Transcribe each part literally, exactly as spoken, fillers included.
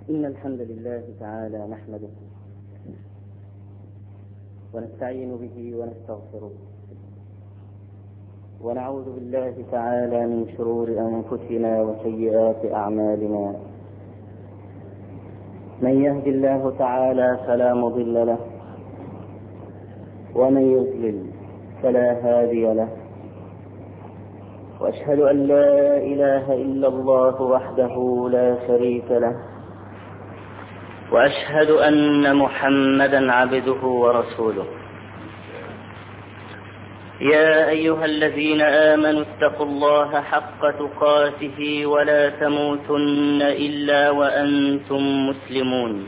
إن الحمد لله تعالى نحمده ونستعين به ونستغفره ونعوذ بالله تعالى من شرور أنفسنا وسيئات أعمالنا. من يهد الله تعالى فلا مضل له ومن يضلل فلا هادي له، وأشهد أن لا إله إلا الله وحده لا شريك له، وأشهد أن محمدا عبده ورسوله. يا أيها الذين آمنوا اتقوا الله حق تقاته ولا تموتن إلا وأنتم مسلمون.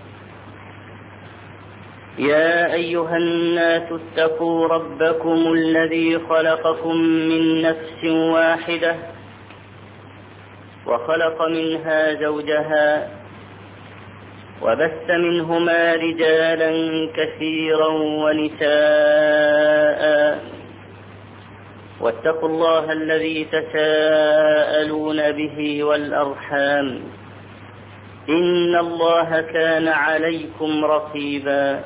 يا أيها الناس اتقوا ربكم الذي خلقكم من نفس واحدة وخلق منها زوجها وبث منهما رجالا كثيرا ونساء، واتقوا الله الذي تساءلون به والأرحام إن الله كان عليكم رقيبا.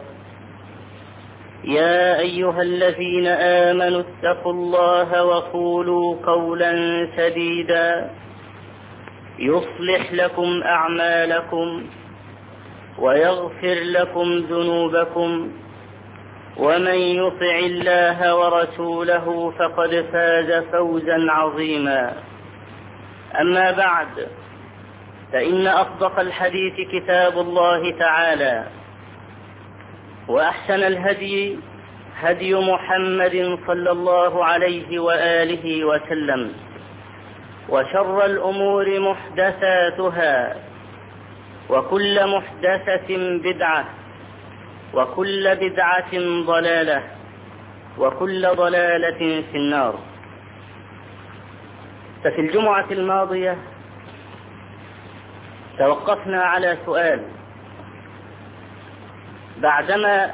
يا أيها الذين آمنوا اتقوا الله وقولوا قولا سديدا يصلح لكم أعمالكم ويغفر لكم ذنوبكم، ومن يطع الله ورسوله فقد فاز فوزا عظيما. أما بعد، فإن أصدق الحديث كتاب الله تعالى، وأحسن الهدي هدي محمد صلى الله عليه وآله وسلم، وشر الأمور محدثاتها، وكل محدثة بدعة، وكل بدعة ضلالة، وكل ضلالة في النار. ففي الجمعة الماضية توقفنا على سؤال، بعدما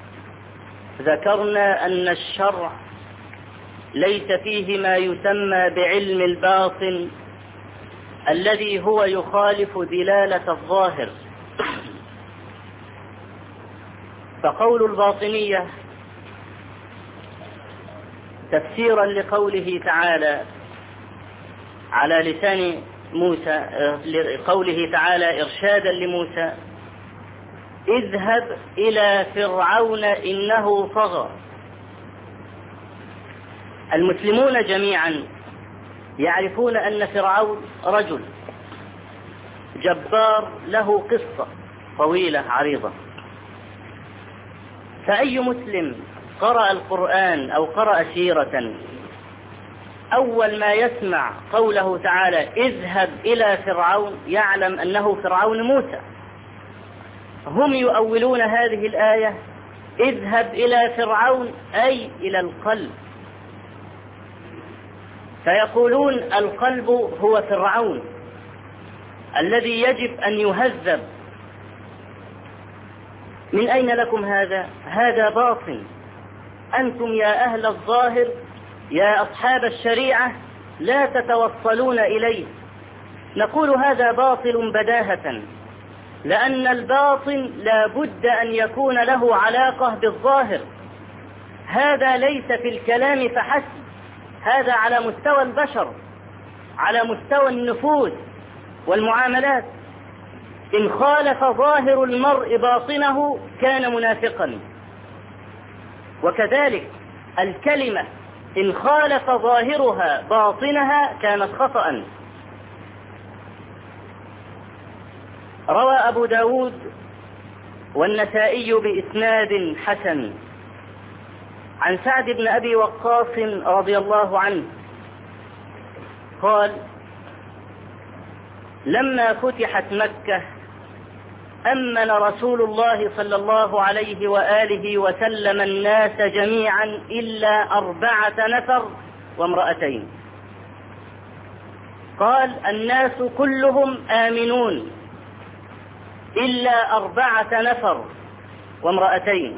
ذكرنا أن الشرع ليس فيه ما يسمى بعلم الباطن الذي هو يخالف دلالة الظاهر. فقول الباطنية تفسيرا لقوله تعالى على لسان موسى، لقوله تعالى إرشادا لموسى: اذهب إلى فرعون إنه طغى. المسلمون جميعا يعرفون أن فرعون رجل جبار له قصة طويلة عريضة، فأي مسلم قرأ القرآن أو قرأ سيرة أول ما يسمع قوله تعالى اذهب إلى فرعون يعلم أنه فرعون موسى. هم يؤولون هذه الآية اذهب إلى فرعون أي إلى القلب، فيقولون القلب هو فرعون الذي يجب أن يهذب. من أين لكم هذا؟ هذا باطل. أنتم يا أهل الظاهر، يا أصحاب الشريعة، لا تتوصلون إليه. نقول هذا باطل بداهة، لأن الباطن لا بد أن يكون له علاقة بالظاهر. هذا ليس في الكلام فحسب، هذا على مستوى البشر، على مستوى النفوذ والمعاملات. إن خالف ظاهر المرء باطنه كان منافقا، وكذلك الكلمة إن خالف ظاهرها باطنها كانت خطأ. روى أبو داود والنسائي بإسناد حسن عن سعد بن أبي وقاص رضي الله عنه قال: لما فتحت مكة أمن رسول الله صلى الله عليه وآله وسلم الناس جميعا إلا أربعة نفر وامرأتين. قال: الناس كلهم آمنون إلا أربعة نفر وامرأتين.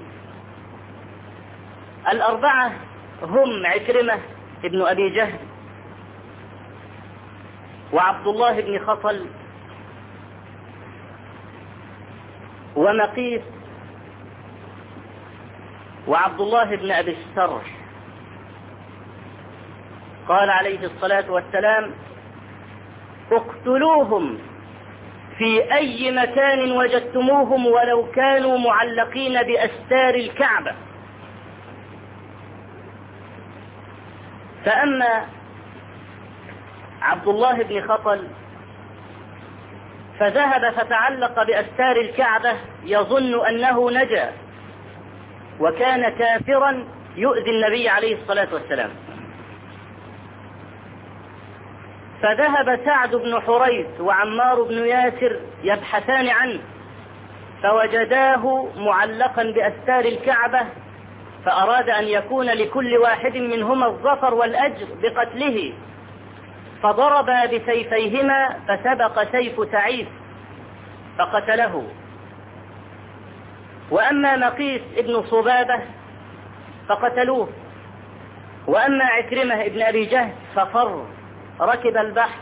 الأربعة هم عكرمة ابن أبي جهل، وعبد الله بن خطل، ومقيس وعبد الله بن أبي السرح. قال عليه الصلاة والسلام: اقتلوهم في أي مكان وجدتموهم ولو كانوا معلقين بأستار الكعبة. فأما عبد الله بن خطل فذهب فتعلق بأستار الكعبة يظن أنه نجا، وكان كافرا يؤذي النبي عليه الصلاة والسلام. فذهب سعد بن حريث وعمار بن ياسر يبحثان عنه، فوجداه معلقا بأستار الكعبة، فأراد أن يكون لكل واحد منهما الظفر والأجر بقتله، فضربا بسيفيهما فسبق سيف سعيد فقتله. وأما مقيس ابن صبابة فقتلوه. وأما عكرمة ابن أبي جهل ففر، ركب البحر،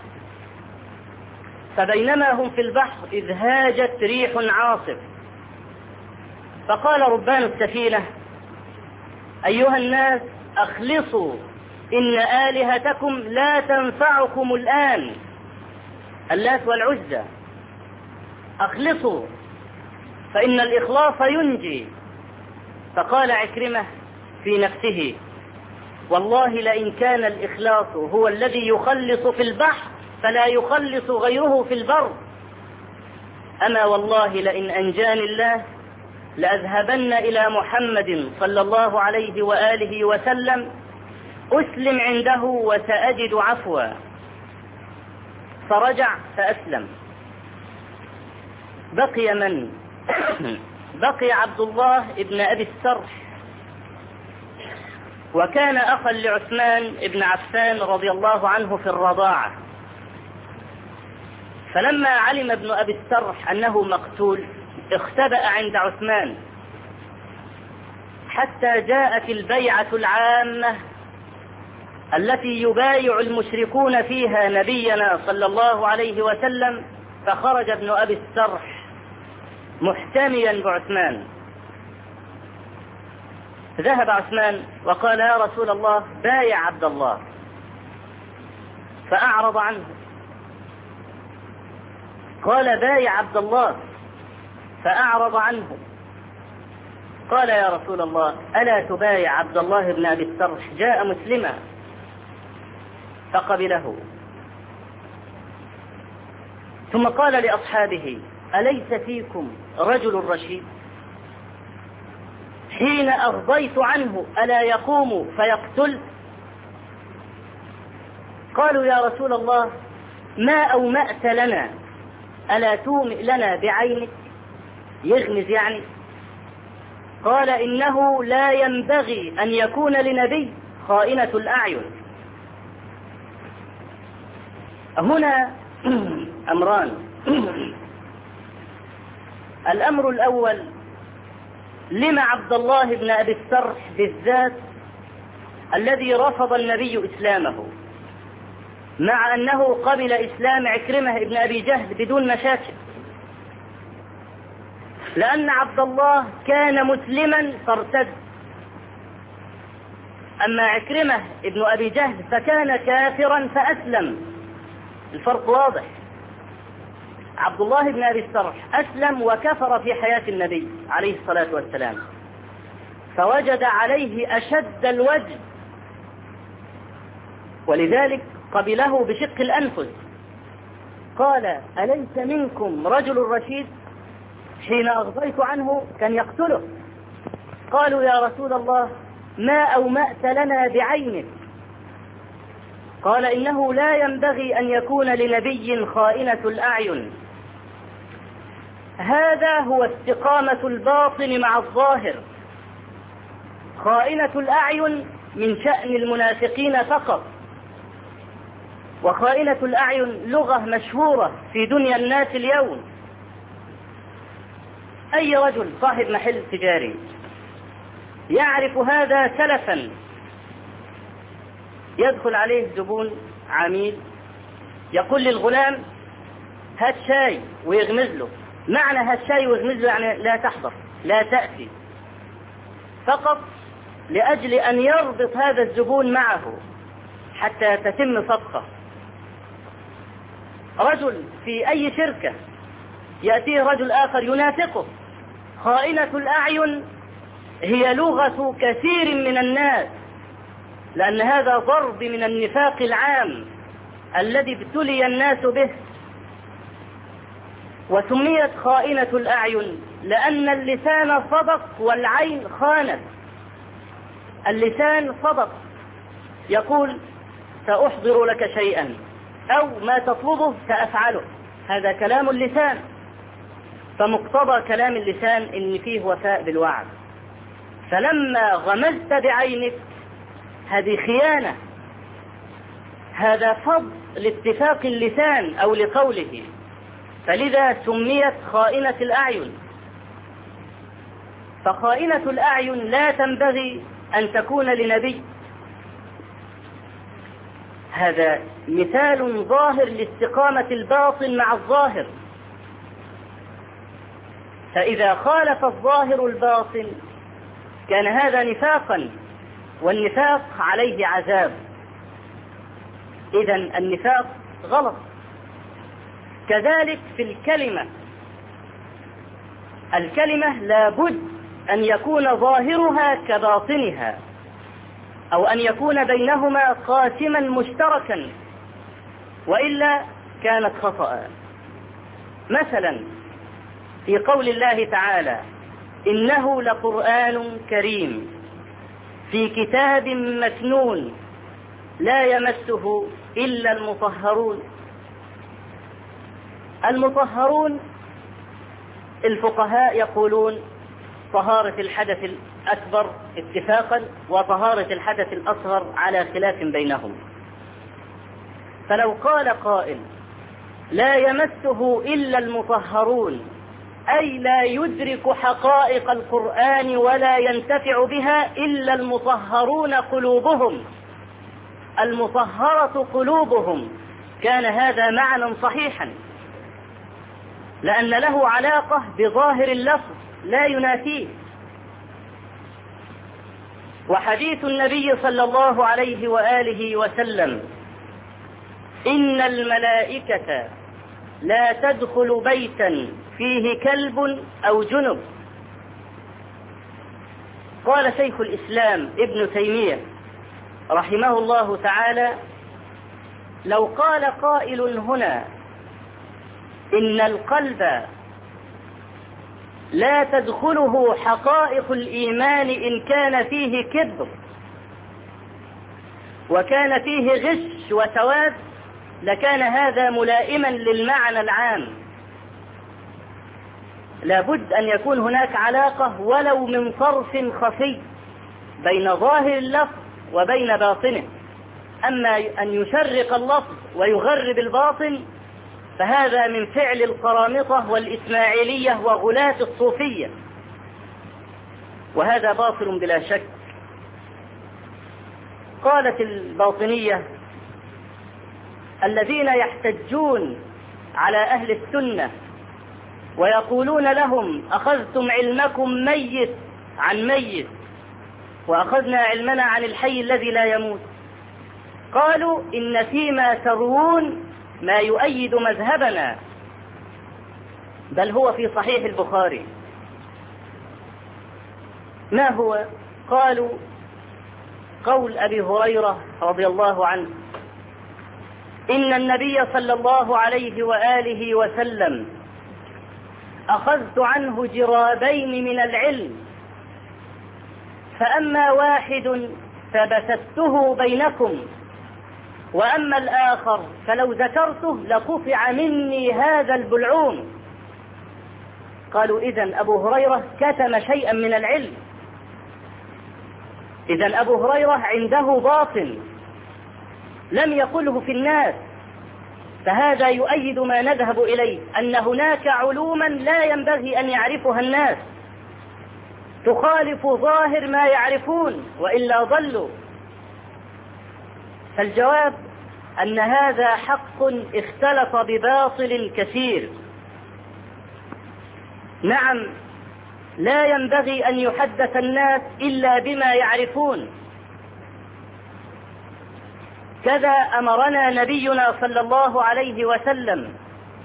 فبينما هم في البحر إذ هاجت ريح عاصف، فقال ربان السفينة: أيها الناس أخلصوا، إن آلهتكم لا تنفعكم الآن، اللات والعزى، أخلصوا فإن الإخلاص ينجي. فقال عكرمة في نفسه: والله لئن كان الإخلاص هو الذي يخلص في البحر فلا يخلص غيره في البر. أما والله لئن أنجاني الله لأذهبن إلى محمد صلى الله عليه وآله وسلم أسلم عنده وسأجد عفوا. فرجع فأسلم. بقي من؟ بقي عبد الله ابن أبي السرح، وكان أخا لعثمان ابن عفان رضي الله عنه في الرضاعة. فلما علم ابن أبي السرح أنه مقتول اختبأ عند عثمان حتى جاءت البيعة العامة التي يبايع المشركون فيها نبينا صلى الله عليه وسلم، فخرج ابن أبي السرح محتميا بعثمان. ذهب عثمان وقال: يا رسول الله بايع عبد الله، فأعرض عنه. قال: بايع عبد الله، فأعرض عنه. قال: يا رسول الله ألا تبايع عبد الله بن أبي السرح؟ جاء مسلما. فقبله. ثم قال لأصحابه: أليس فيكم رجل رشيد؟ حين أرضيت عنه ألا يقوم فيقتل؟ قالوا: يا رسول الله ما أومأت لنا، ألا تومئ لنا بعينك؟ يغمز يعني. قال: إنه لا ينبغي أن يكون لنبي خائنة الأعين. هنا أمران. الأمر الأول: لما عبد الله بن أبي السرح بالذات الذي رفض النبي إسلامه، مع أنه قبل إسلام عكرمة بن أبي جهل بدون مشاكل؟ لأن عبد الله كان مسلما فارتد، أما عكرمة بن أبي جهل فكان كافرا فأسلم. الفرق واضح. عبد الله بن أبي السرح أسلم وكفر في حياة النبي عليه الصلاة والسلام، فوجد عليه أشد الوجد، ولذلك قبله بشق الأنفس. قال: أليس منكم رجل رشيد؟ حين أغضيت عنه كان يقتله. قالوا: يا رسول الله ما أومأت لنا بعينك؟ قال: إنه لا ينبغي أن يكون لنبي خائنة الأعين. هذا هو استقامة الباطن مع الظاهر. خائنة الأعين من شأن المنافقين فقط، وخائنة الأعين لغة مشهورة في دنيا الناس اليوم. أي رجل صاحب محل تجاري يعرف هذا سلفا، يدخل عليه زبون عميل يقول للغلام: هات شاي، ويغمز له معنى هالشاي وغمزه يعني لا تحضر لا تأتي، فقط لأجل أن يربط هذا الزبون معه حتى تتم صفقة. رجل في أي شركة يأتيه رجل آخر ينافقه. خائنة الأعين هي لغة كثير من الناس، لأن هذا ضرب من النفاق العام الذي ابتلي الناس به. وسميت خائنة الأعين لأن اللسان صدق والعين خانت. اللسان صدق، يقول سأحضر لك شيئا أو ما تطلبه سأفعله، هذا كلام اللسان، فمقتضى كلام اللسان إن فيه وفاء بالوعد. فلما غمزت بعينك هذه خيانة، هذا فض لاتفاق اللسان أو لقوله، فلذا سميت خائنة الأعين. فخائنة الأعين لا تنبغي أن تكون لنبي. هذا مثال ظاهر لاستقامة الباطن مع الظاهر، فإذا خالف الظاهر الباطن كان هذا نفاقا، والنفاق عليه عذاب. إذن النفاق غلط. كذلك في الكلمة، الكلمة لابد أن يكون ظاهرها كباطنها، أو أن يكون بينهما قاسما مشتركا، وإلا كانت خطأ. مثلا في قول الله تعالى إنه لقرآن كريم في كتاب مكنون لا يمسه إلا المطهرون. المطهرون الفقهاء يقولون طهارة الحدث الأكبر اتفاقا وطهارة الحدث الأصغر على خلاف بينهم. فلو قال قائل لا يمسه إلا المطهرون، أي لا يدرك حقائق القرآن ولا ينتفع بها إلا المطهرون قلوبهم، المطهرة قلوبهم، كان هذا معنى صحيحا، لأن له علاقة بظاهر اللفظ لا ينافيه. وحديث النبي صلى الله عليه وآله وسلم إن الملائكة لا تدخل بيتا فيه كلب أو جنب. قال شيخ الإسلام ابن تيمية رحمه الله تعالى لو قال قائل هنا إن القلب لا تدخله حقائق الإيمان إن كان فيه كذب وكان فيه غش وسواد، لكان هذا ملائما للمعنى العام. لابد أن يكون هناك علاقة ولو من طرف خفي بين ظاهر اللفظ وبين باطنه. أما أن يشرق اللفظ ويغرب الباطن فهذا من فعل القرامطة والإسماعيلية وغلاة الصوفية، وهذا باطل بلا شك. قالت الباطنية الذين يحتجون على أهل السنة ويقولون لهم أخذتم علمكم ميت عن ميت وأخذنا علمنا عن الحي الذي لا يموت، قالوا إن فيما تروون ما يؤيد مذهبنا، بل هو في صحيح البخاري. ما هو؟ قالوا قول أبي هريرة رضي الله عنه إن النبي صلى الله عليه وآله وسلم أخذت عنه جرابين من العلم، فأما واحد فبثته بينكم وأما الآخر فلو ذكرته لقطع مني هذا البلعوم. قالوا إذن أبو هريرة كتم شيئا من العلم، إذن أبو هريرة عنده باطل لم يقله في الناس، فهذا يؤيد ما نذهب إليه، أن هناك علوما لا ينبغي أن يعرفها الناس تخالف ظاهر ما يعرفون وإلا ضلوا. فالجواب أن هذا حق اختلط بباطل كثير. نعم، لا ينبغي أن يحدث الناس إلا بما يعرفون. كذا أمرنا نبينا صلى الله عليه وسلم،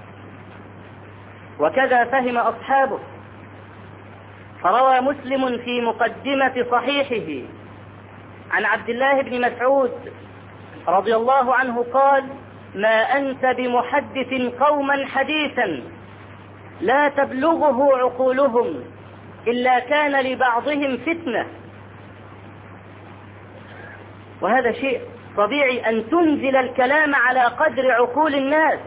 وكذا فهم أصحابه. فروى مسلم في مقدمة صحيحه عن عبد الله بن مسعود رضي الله عنه قال: ما أنت بمحدث قوما حديثا لا تبلغه عقولهم إلا كان لبعضهم فتنة. وهذا شيء طبيعي أن تنزل الكلام على قدر عقول الناس،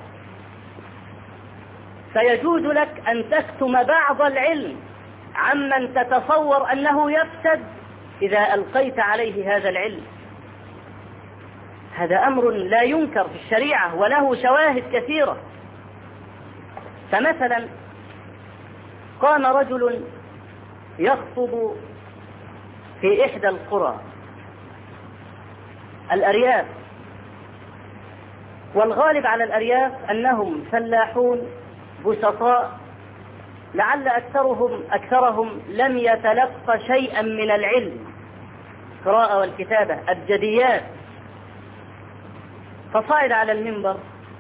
فيجوز لك أن تكتم بعض العلم عمن تتصور أنه يفسد إذا ألقيت عليه هذا العلم. هذا أمر لا ينكر في الشريعة وله شواهد كثيرة. فمثلا قام رجل يخطب في إحدى القرى الأرياف، والغالب على الأرياف أنهم فلاحون بسطاء، لعل أكثرهم أكثرهم لم يتلقى شيئا من العلم، القراءة والكتابة، أبجديات. فصعد على المنبر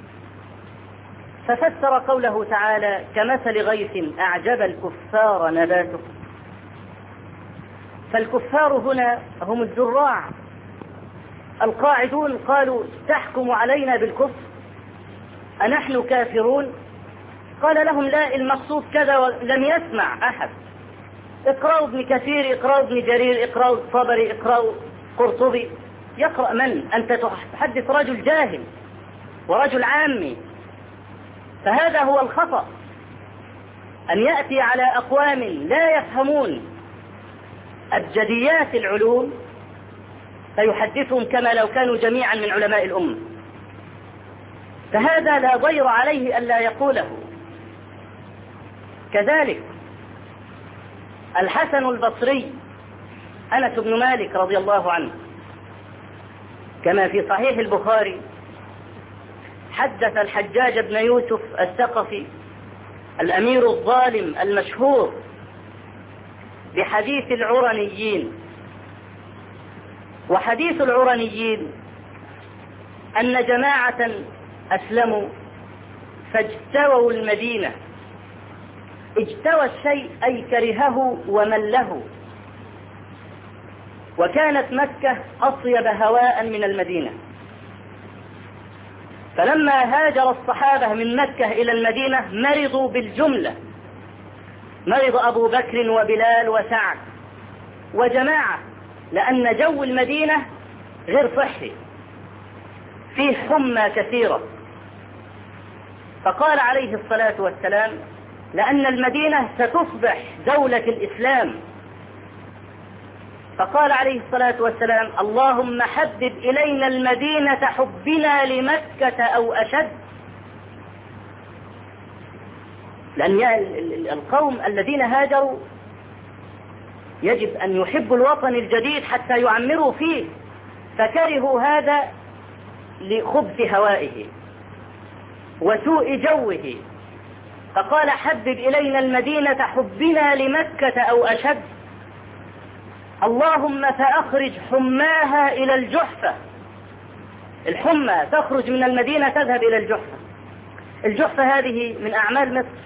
ففسر قوله تعالى: كمثل غيث أعجب الكفار نباته. فالكفار هنا هم الزراع القاعدون، قالوا: تحكم علينا بالكفر أنحن كافرون؟ قال لهم: لا، المقصود كذا. ولم يسمع أحد. اقرأوا ابن كثير، اقرأوا ابن جرير، اقرأوا الطبري، اقرأوا قرطبي. يقرأ من؟ أنت تحدث رجل جاهل ورجل عامي. فهذا هو الخطأ، أن يأتي على أقوام لا يفهمون أبجديات العلوم فيحدثهم كما لو كانوا جميعا من علماء الأمة. فهذا لا ضير عليه ألا يقوله. كذلك الحسن البصري أنس بن مالك رضي الله عنه كما في صحيح البخاري حدث الحجاج بن يوسف الثقفي الأمير الظالم المشهور بحديث العرنيين. وحديث العرنيين أن جماعة أسلموا فاجتووا المدينة. اجتوى الشيء أي كرهه ومله، وكانت مكة أطيب هواء من المدينة. فلما هاجر الصحابة من مكة إلى المدينة مرضوا بالجملة، مرض أبو بكر وبلال وسعد وجماعة، لأن جو المدينة غير صحي، فيه حمى كثيرة. فقال عليه الصلاة والسلام: لأن المدينة ستصبح دولة الإسلام. فقال عليه الصلاة والسلام: اللهم حبب إلينا المدينة حبنا لمكة أو أشد. لأن القوم الذين هاجروا يجب أن يحبوا الوطن الجديد حتى يعمروا فيه، فكرهوا هذا لخبث هوائه وسوء جوه. فقال: حبب إلينا المدينة حبنا لمكة أو أشد. اللهم فأخرج حماها إلى الجحفة. الحمى تخرج من المدينة تذهب إلى الجحفة. الجحفة هذه من أعمال مصر.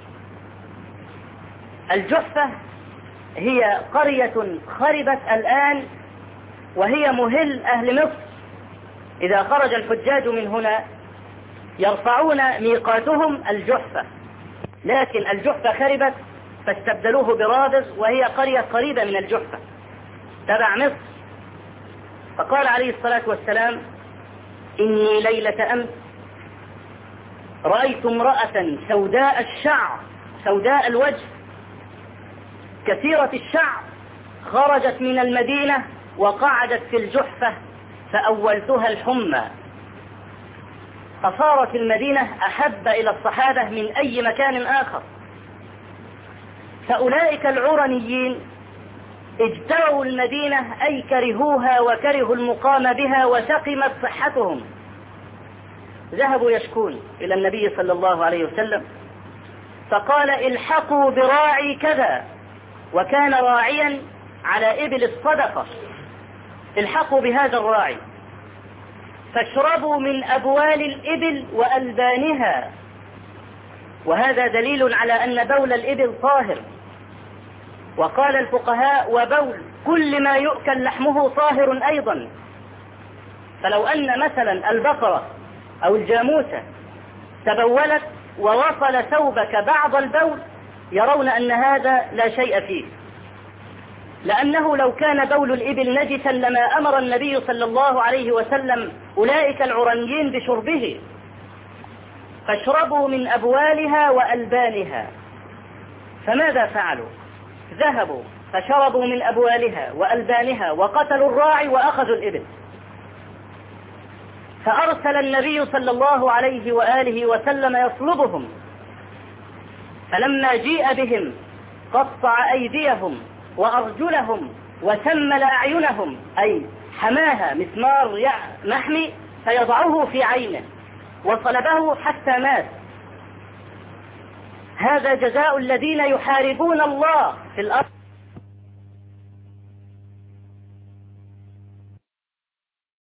الجحفة هي قرية خربت الآن، وهي مهل أهل مصر. إذا خرج الحجاج من هنا يرفعون ميقاتهم الجحفة، لكن الجحفة خربت فاستبدلوه برابغ، وهي قرية قريبة من الجحفة تبع مصر. فقال عليه الصلاة والسلام: إني ليلة أمس رأيت امرأة سوداء الشعر، سوداء الوجه، كثيرة الشعر، خرجت من المدينة وقعدت في الجحفة، فأولتها الحمى، فصارت المدينة أحب إلى الصحابة من أي مكان آخر. فأولئك العرنيين اجتووا المدينة، أي كرهوها وكرهوا المقام بها وسقمت صحتهم. ذهبوا يشكون إلى النبي صلى الله عليه وسلم، فقال الحقوا براعي كذا، وكان راعيا على إبل الصدقة، الحقوا بهذا الراعي فاشربوا من أبوال الإبل وألبانها، وهذا دليل على أن بول الإبل طاهر. وقال الفقهاء وبول كل ما يؤكل لحمه طاهر أيضا، فلو أن مثلا البقرة أو الجاموسة تبولت ووصل ثوبك بعض البول يرون أن هذا لا شيء فيه، لأنه لو كان بول الإبل نجسا لما أمر النبي صلى الله عليه وسلم أولئك العرنيين بشربه. فاشربوا من أبوالها وألبانها، فماذا فعلوا؟ ذهبوا فشربوا من أبوالها وألبانها وقتلوا الراعي وأخذوا الإبل. فأرسل النبي صلى الله عليه وآله وسلم يطلبهم، فلما جيء بهم قطع أيديهم وأرجلهم وسمل أعينهم، أي حماها مسمار محمي فيضعه في عينه وصلبه حتى مات. هذا جزاء الذين يحاربون الله في الأرض.